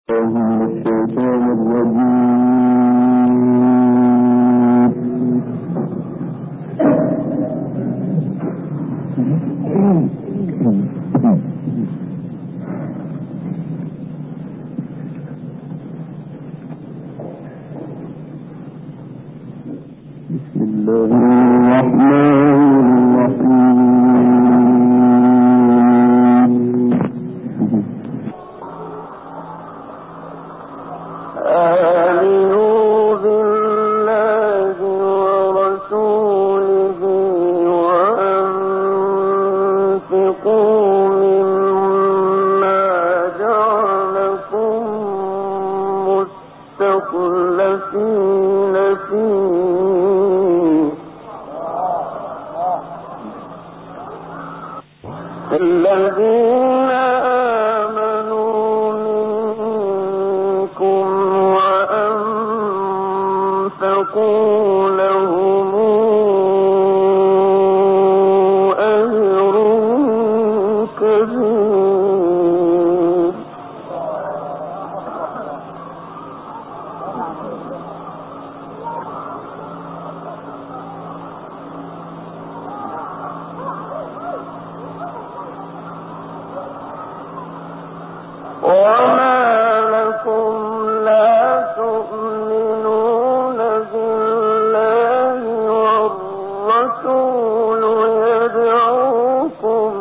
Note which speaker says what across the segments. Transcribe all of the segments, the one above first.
Speaker 1: الذين آمنوا منكم وأنفقوا لهم أجر كبير. وما لكم لا تؤمنون بالله والرسول يدعوكم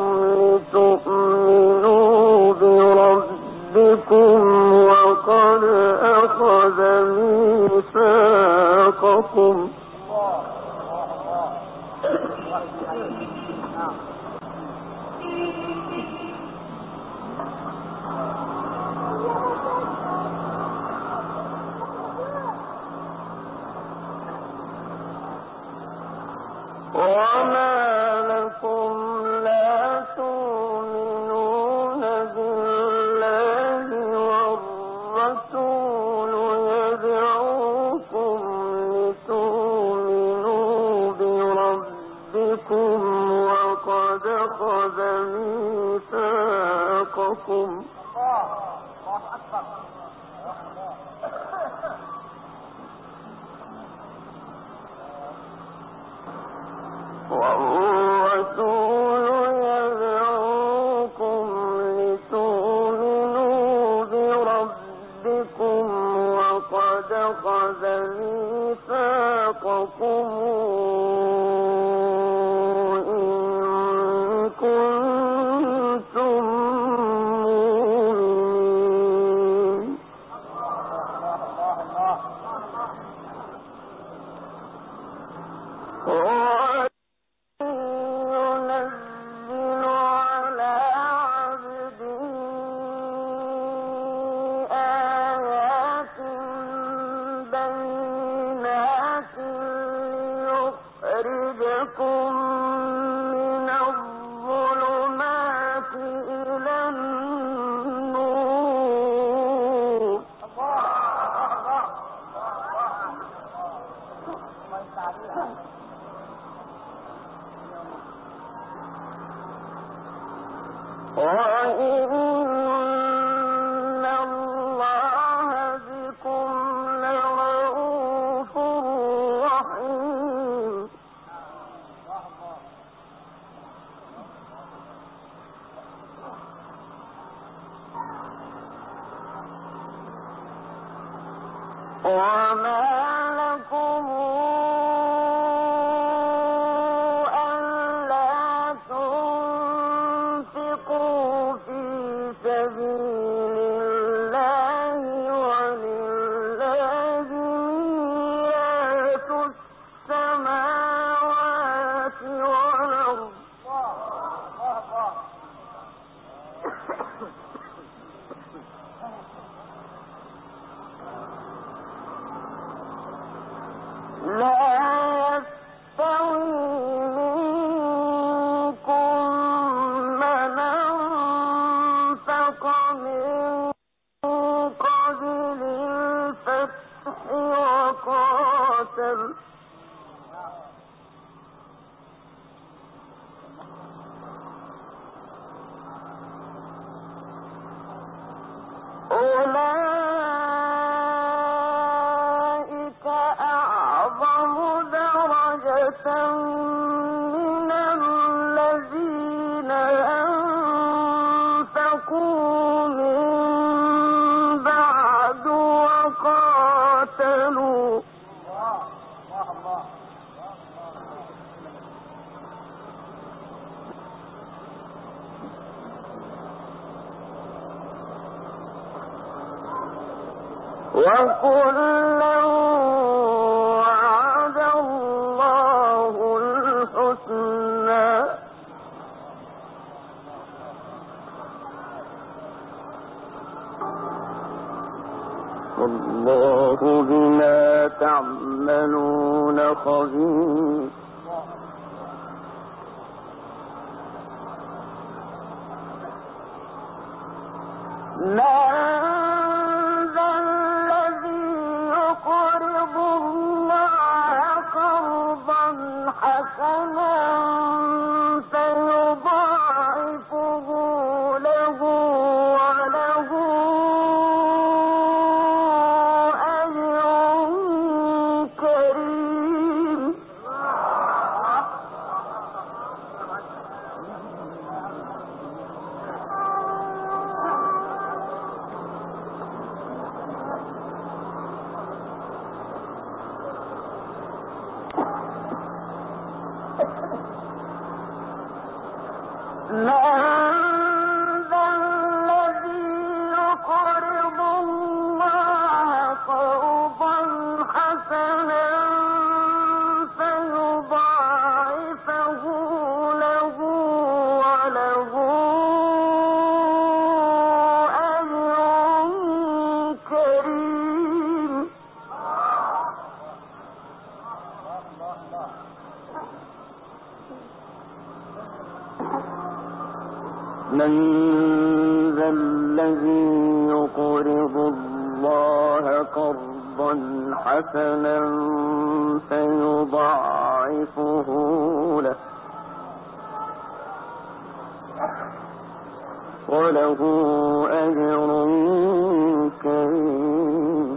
Speaker 1: لتؤمنوا بربكم وقد أخذ ميثاقكم وما لكم لا تؤمنون بالله والرسول يدعوكم لتؤمنوا بربكم وقد أخذ ميثاقكم والرسول يدعوكم لتؤمنوا بربكم وقد أخذ ميثاقكم إن كنتم مؤمنين. من الظلمات إلى النور وإن الله بكم لرءوف رحيم. وما لكم ألا تنفقوا في سبيل الله ولله ميراث السماوات والأرض لا من الذين أنفقوا من بعد وقاتلوا وكلا وعد الله الحسنى والله بما تعملون خبير حسنا فيضاعفه له وله أجر كريم من ذا الذي يقرض الله قرضا حسنا فيضاعفه له وله أجر كريم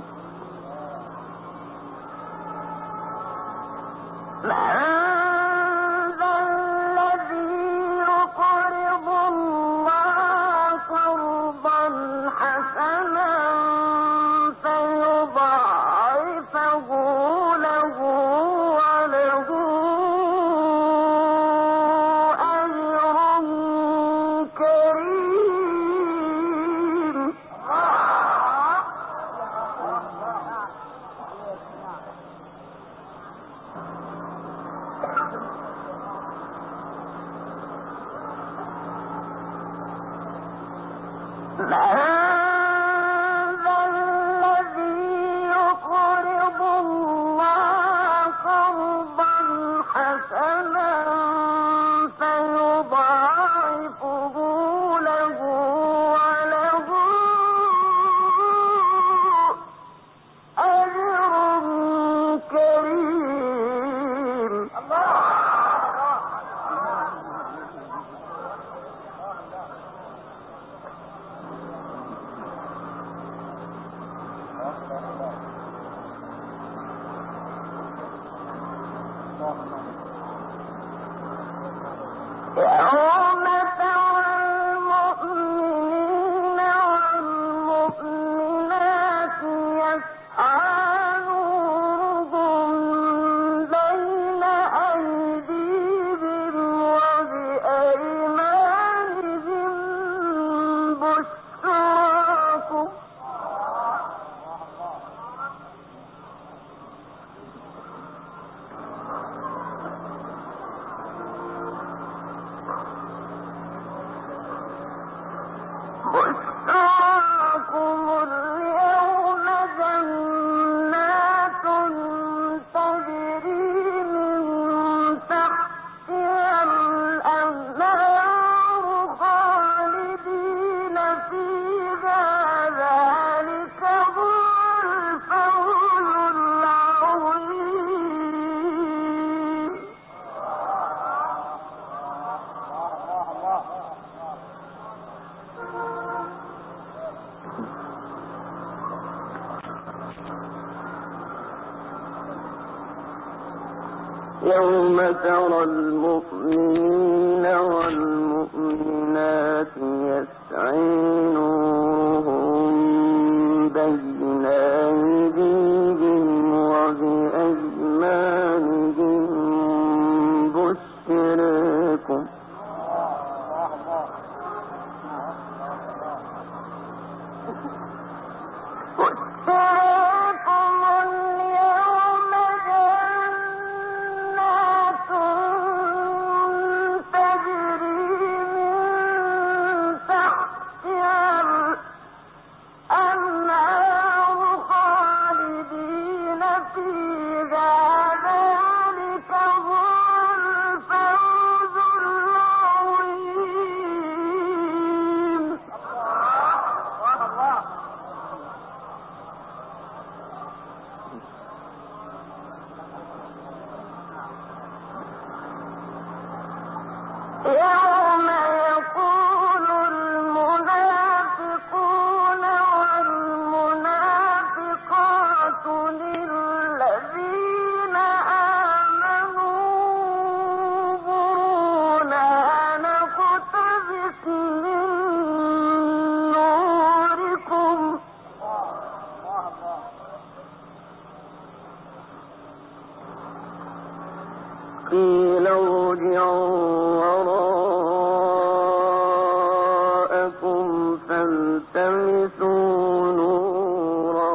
Speaker 1: يوم ترى المؤمنين والمؤمنات يسعي نورهم بين أيديهم وبأيمانهم بشركم قيل ارجعوا وراءكم فالتمسوا نورا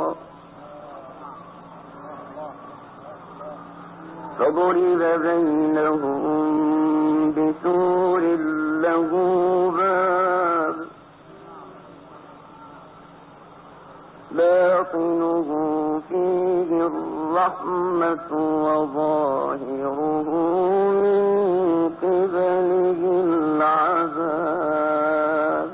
Speaker 1: فضرب بينهم بسور له باب باطنه فيه الرحمة وظاهره من قبله العذاب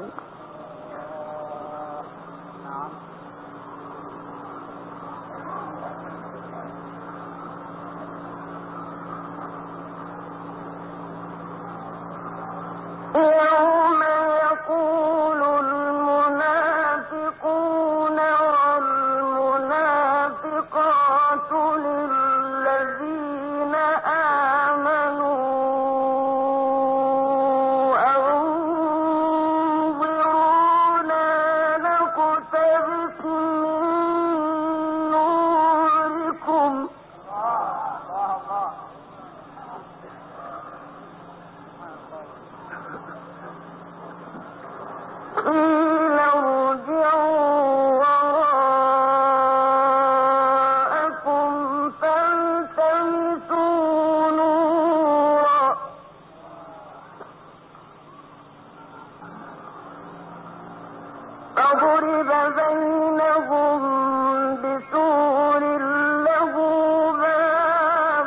Speaker 1: يوم يقول المنافقون والمنافقات للذين آمنوا أنظرونا نقتبس من نوركم قيل ارجعوا وراءكم فالتمسوا نورا فضرب بينهم بسور له باب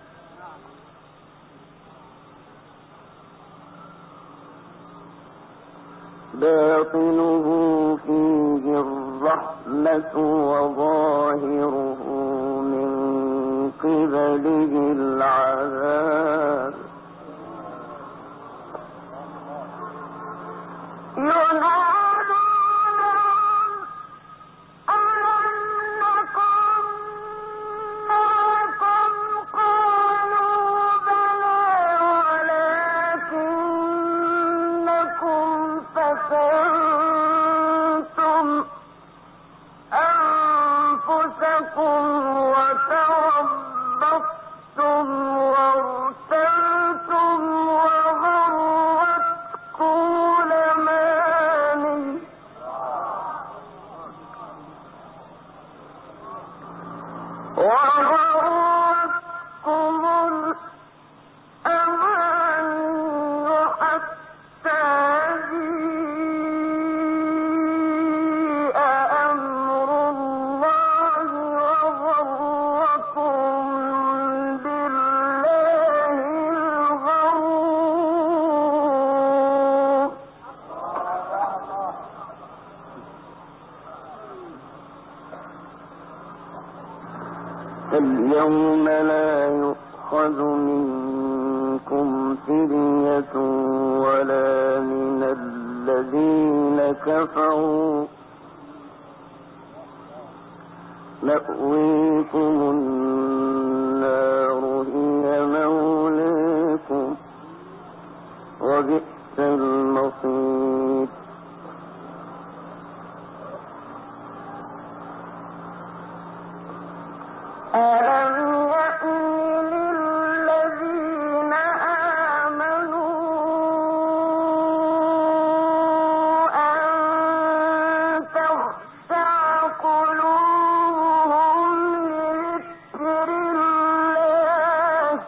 Speaker 1: باطنه فيه الرحمة وظاهره من قبله العذاب ينادونهم ألم نكن معكم قالوا بلى ولكنكم فتنتم أنفسكم وتربصتم وارتبتم وغرتكم الأماني حتى جيء أمر الله وغركم بالله الغرور اليوم لا يؤخذ منكم فدية ولا من الذين كفروا مأويكم النار هي عليكم وبئس المصير. ألم يأن للذين آمنوا أن تخشع قلوبهم لذكر الله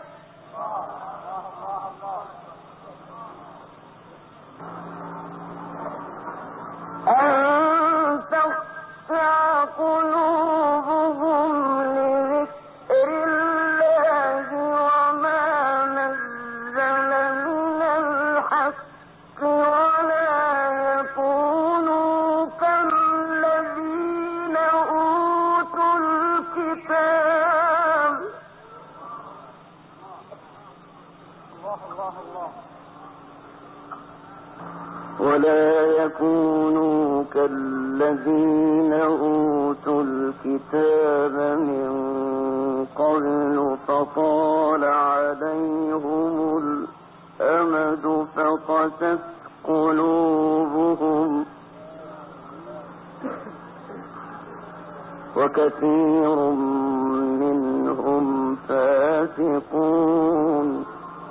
Speaker 1: وما نزل من الحق ولا يكونوا كالذين أوتوا الكتاب من قبل فطال عليهم الأمد فقست قلوبهم وكثير منهم فاسقون.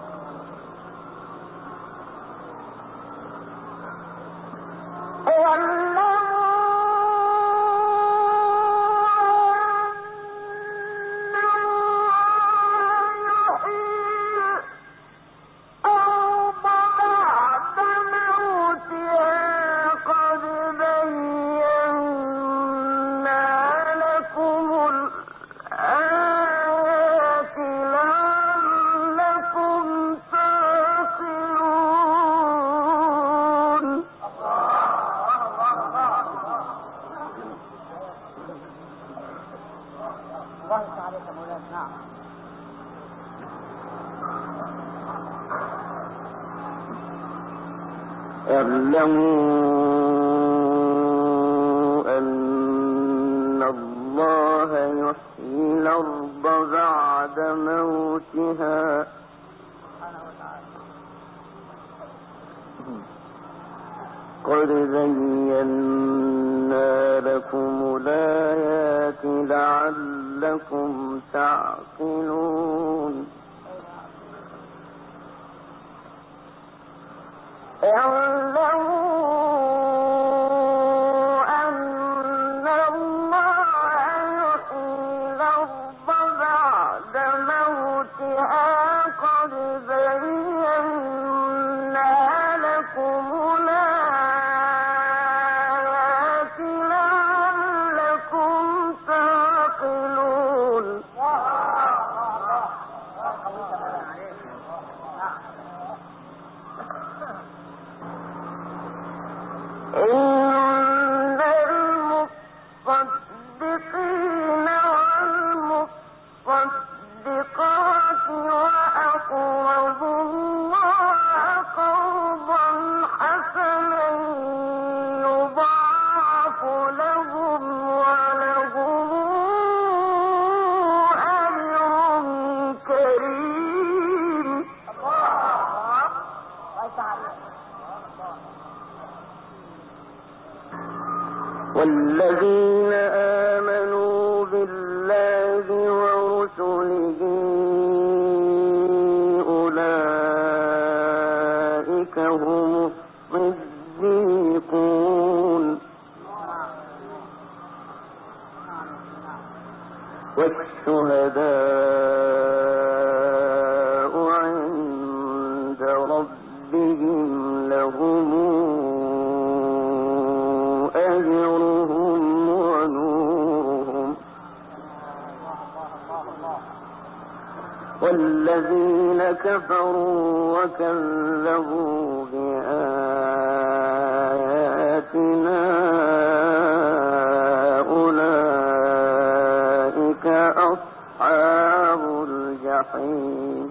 Speaker 1: اعلموا أن الله يحيي الأرض بعد موتها قد زينا لكم الآيات لعلكم تعقلون. اعلموا أن الله يحيي الأرض بعد موتها قد زينا لكم الآيات لعلكم تعقلون. إن المصدقين والمصدقات وأقرضوا الله قرضا حسنا يضاعف لهم ولهم أجر كريم. والذين آمنوا بالله ورسله أولئك هم الصديقون والشهداء عند ربهم لهم أجرهم ونورهم. والذين كفروا وكذبوا بآياتنا أولئك أصحاب الجحيم.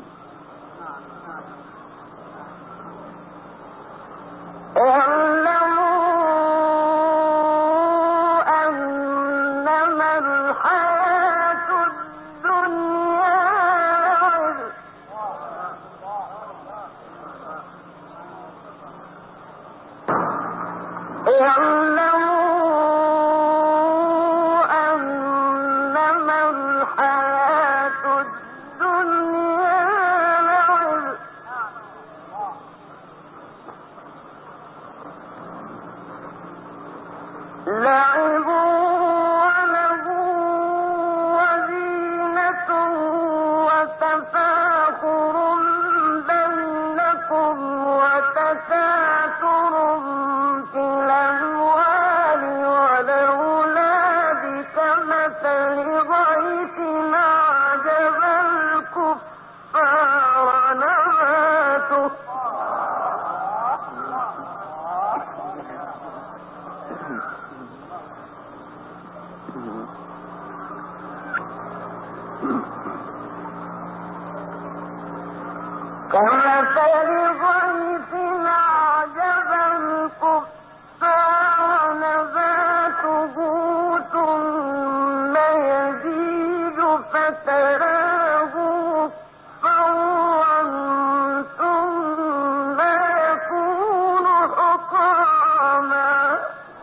Speaker 1: كمثل غيث أعجب الكفار نباته ثم يزيد فتراه مصفرا ثم يكون حطاما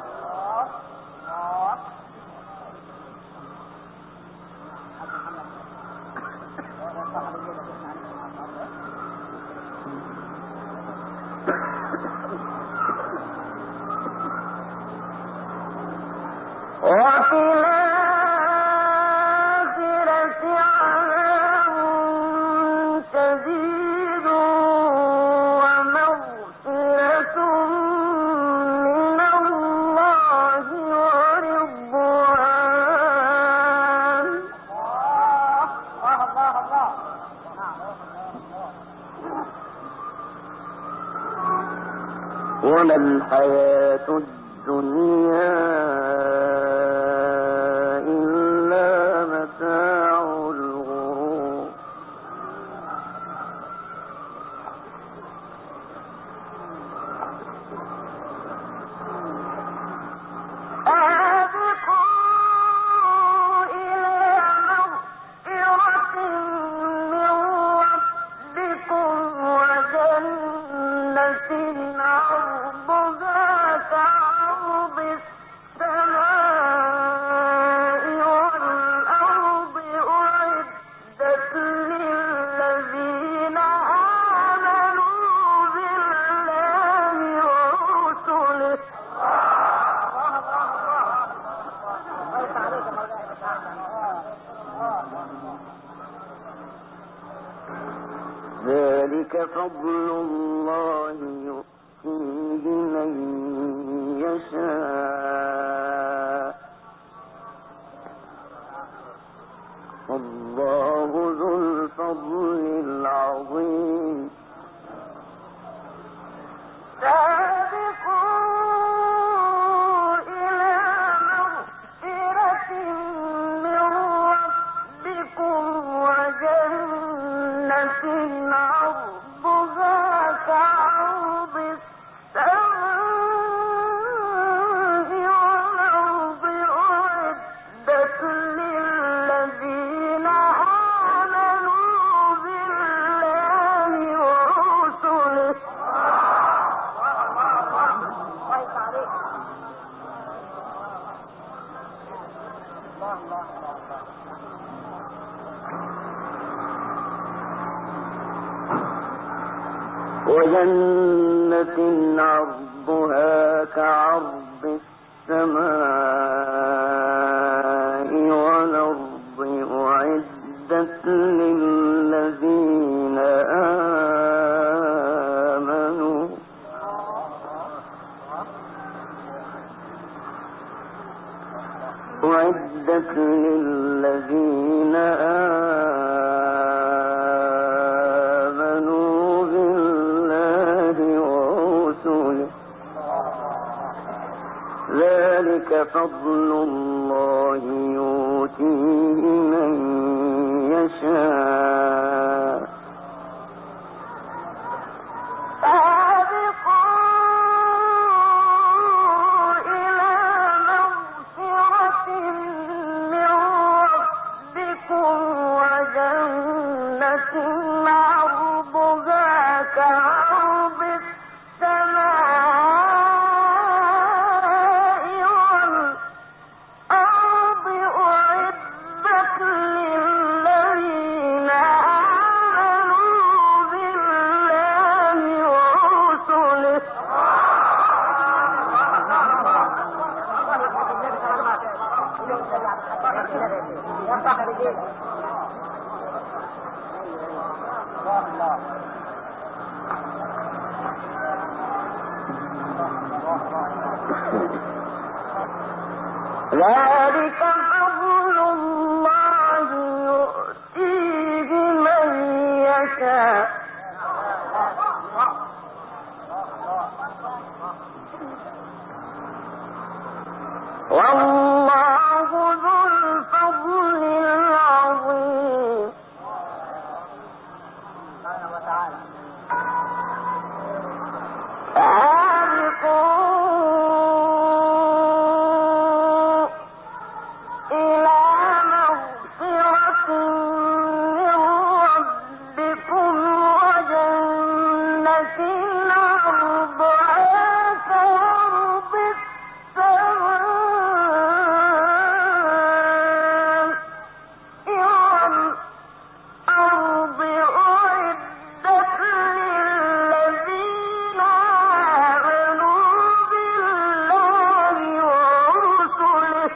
Speaker 1: وفي الآخرة عذاب شديد ومغفرة من الله ورضوان وما الحياة الدنيا إلا متاع الغرور سابقوا إلى مغفرة من ربكم وجنة عرضها كعرض السماء والأرض أعدت للذين آمنوا بالله ورسله ذلك فضل الله يؤتيه من يشاء والله ذو الفضل العظيم سابقوا إلى مغفرة من ربكم وجنة عرضها كعرض السماء والأرض أعدت للذين آمنوا بالله ورسله وجنة عرضها كعرض السماء والأرض أعدت للذين آمنوا أعدت للذين آمنوا بالله ورسله ذلك فضل الله يؤتيه من يشاء عرضها كعرض السماء والأرض أعدت للذين آمنوا بالله ورسله ذلك فضل الله يؤتيه من يشاء والله ذو الفضل العظيم إلى مغفرة من ربكم وجنة عرضها كعرض السماء والأرض أعدت للذين آمنوا بالله ورسله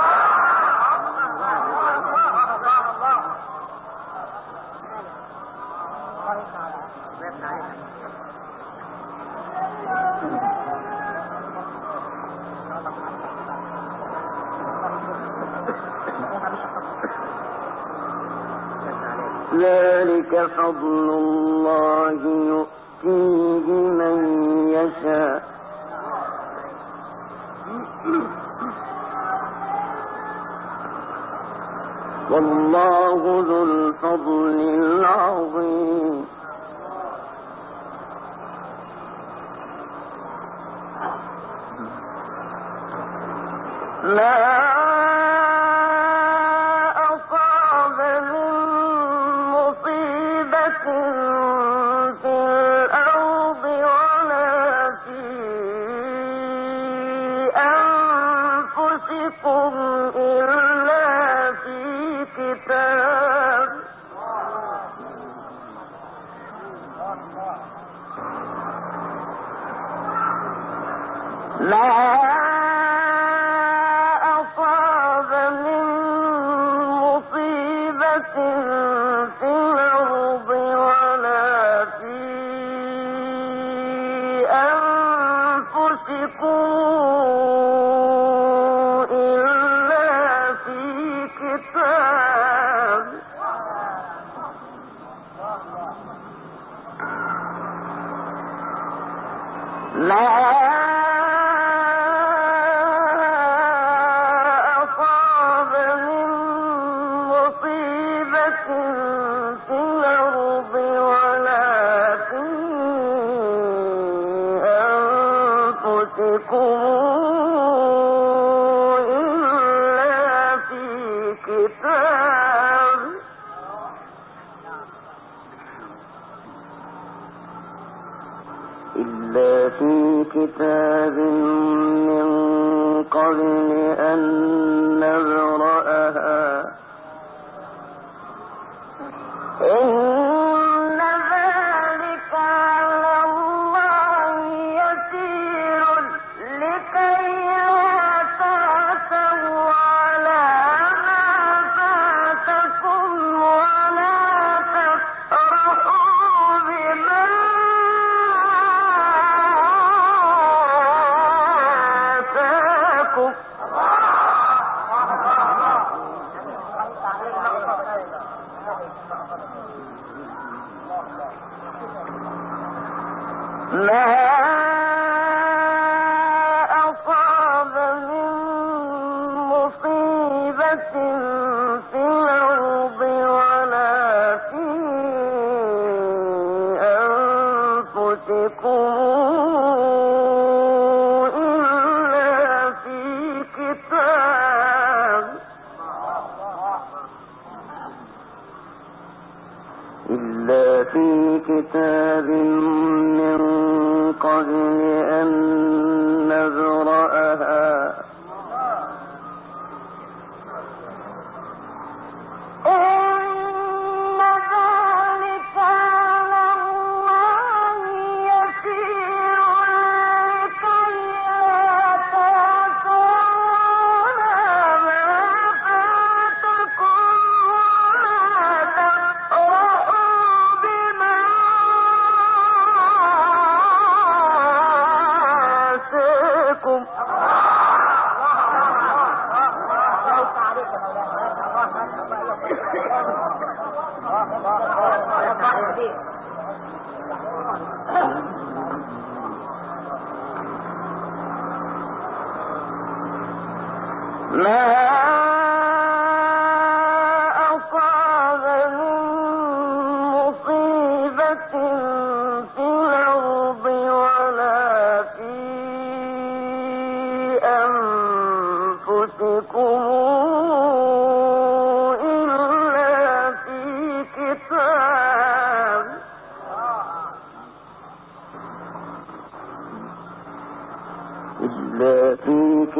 Speaker 1: ذلك فضل الله يؤتيه من يشاء والله ذو الفضل العظيم ما أصاب من مصيبة في الأرض ولا في أنفسكم إلا في كتاب أصاب من مصيبة في الأرض ولا في أنفسكم إلا في كتاب أصاب من مصيبة في الأرض ولا في أنفسكم إلا في كتاب من قبل أن نبرأها إن ذلك على الله يسير لكي لا تعثوا على ما فاتكم ولا تفرحوا بما آتاكم ما أصاب من مصيبة في الأرض ولا في أنفسكم إلا في كتاب من قبل أن نبرأها إن ذلك على الله يسير لكي لا تعثوا على ما فاتكم ولا تفرحوا بما آتاكم ما أصاب من مصيبة في الأرض ولا في أنفسكم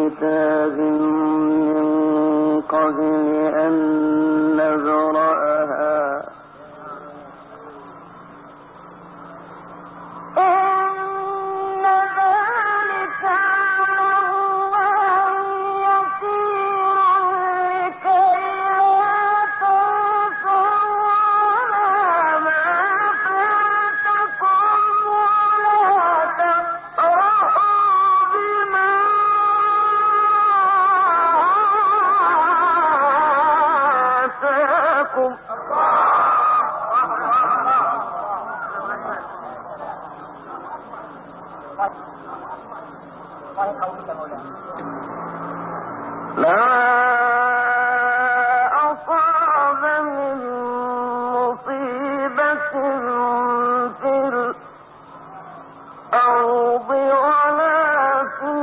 Speaker 1: كتاب من قبل أن نبرأها إن ذلك على الله يسير لكي لا تنسوا ما فاتكم ولا تفرحوا بما آتاكم ما أصاب من مصيبة في الأرض ولا في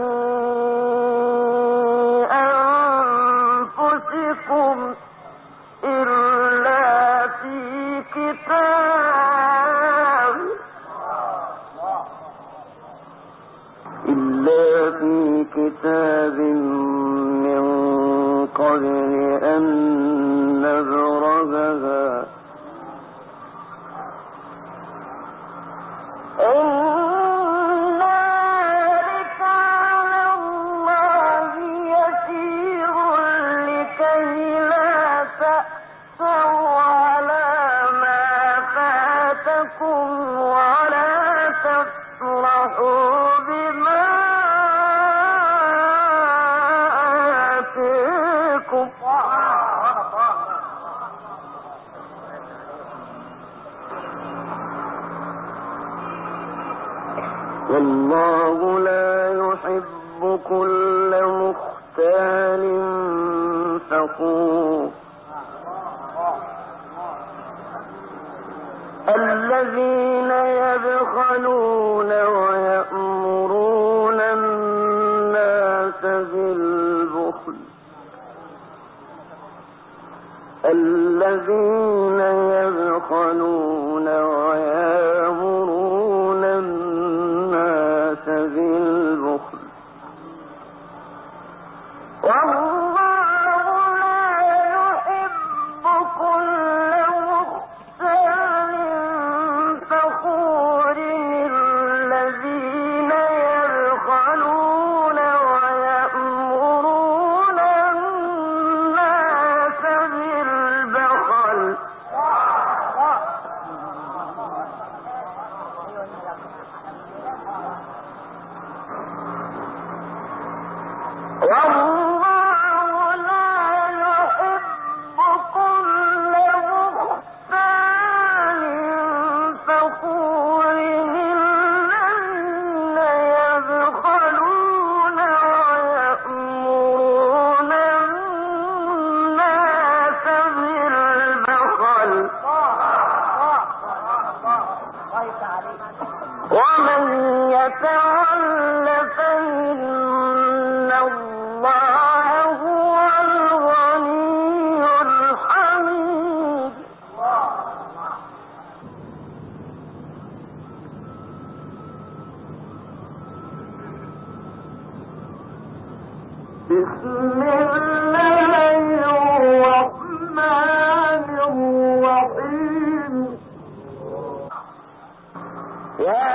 Speaker 1: أنفسكم إلا في كتاب من قبل أن نبرأها إن ذلك على الله يسير لكي لا تأسوا على ما فاتكم ولا تفرحوا بما آتاكم والله لا يحب كل مختال فخور الذين يبخلون ويأمرون الناس بالبخل الذين يبخلون ويأمرون الناس بالبخل والله لا يحب كل مختال فخور الذين يبخلون ويأمرون الناس بالبخل والله لا يحب كل مختال فخور الذين يبخلون ويأمرون الناس بالبخل ومن يتول فإن الله هو الغني الحميد بسم الله الرحمن الرحيم يا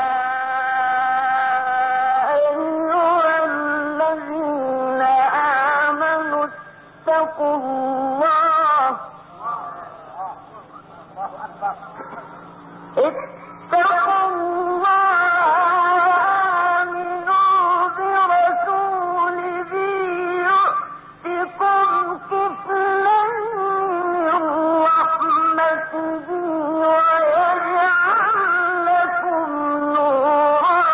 Speaker 1: أيها الذين آمنوا اتقوا الله وآمنوا برسوله يؤتكم كفلين من رحمته ويجعل لكم نورا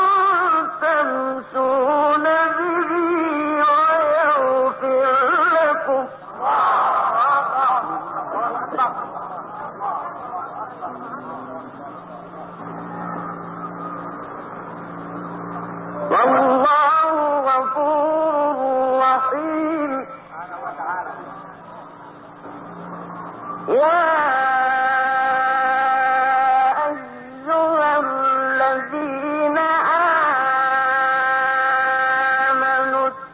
Speaker 1: تمشون به ويغفر لكم والله غفور رحيم يا أيها الذين آمنوا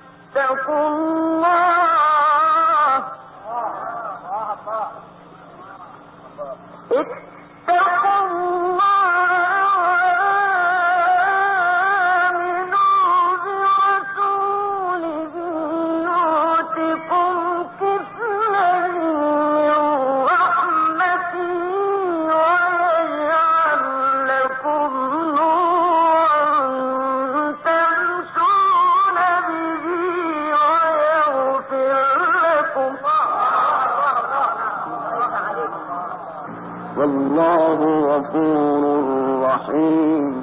Speaker 1: والله غفور رحيم.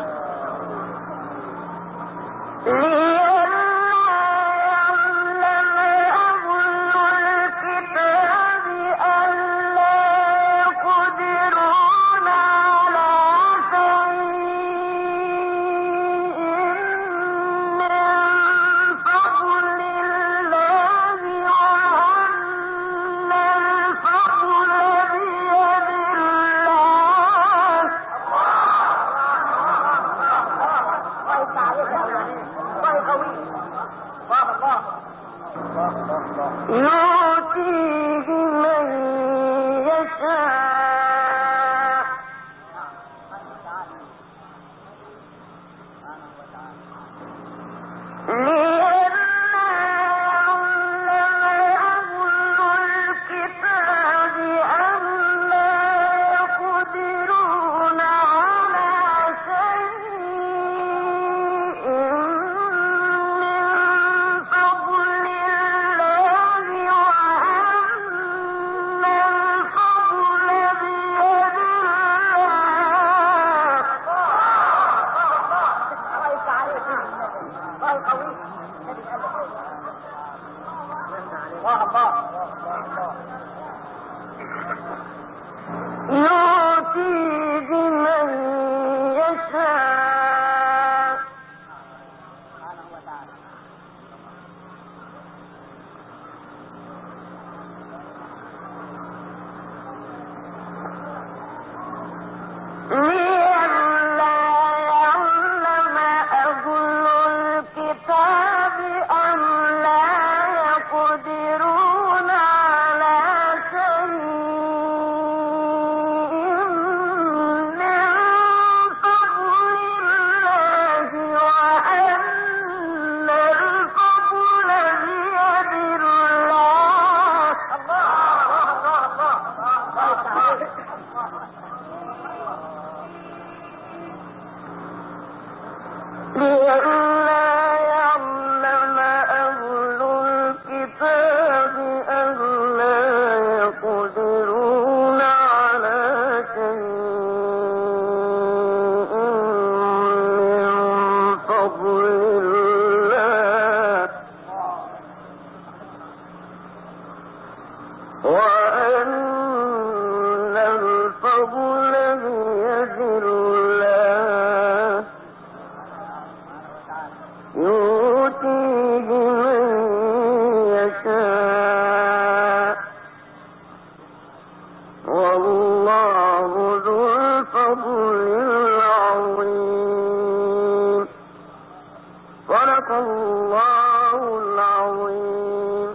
Speaker 1: يؤتيه من يشاء يؤتيه من يشاء لئلا يعلم أهل الكتاب أن لا يقدرون على شيء من فضل الله وأن الفضل بيد الله. لئلا يعلم أهل الكتاب أن لا يقدرون على شيء من فضل الله وأن الفضل بيد الله يؤتيه من يشاء والله ذو الفضل العظيم. صدق الله العظيم.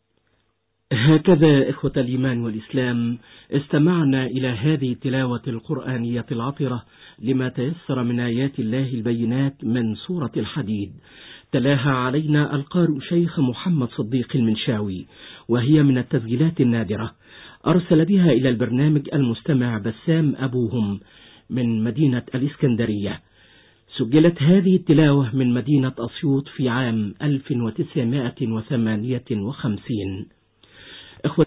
Speaker 2: هكذا إخوة الإيمان والإسلام استمعنا إلى هذه التلاوة القرآنية العطرة لما تيسر من آيات الله البينات من سورة الحديد. تلاها علينا القارئ شيخ محمد صديق المنشاوي، وهي من التسجيلات النادرة أرسل بها إلى البرنامج المستمع بسام أبوهم من مدينة الإسكندرية. سجلت هذه التلاوة من مدينة أسيوط في عام 1958.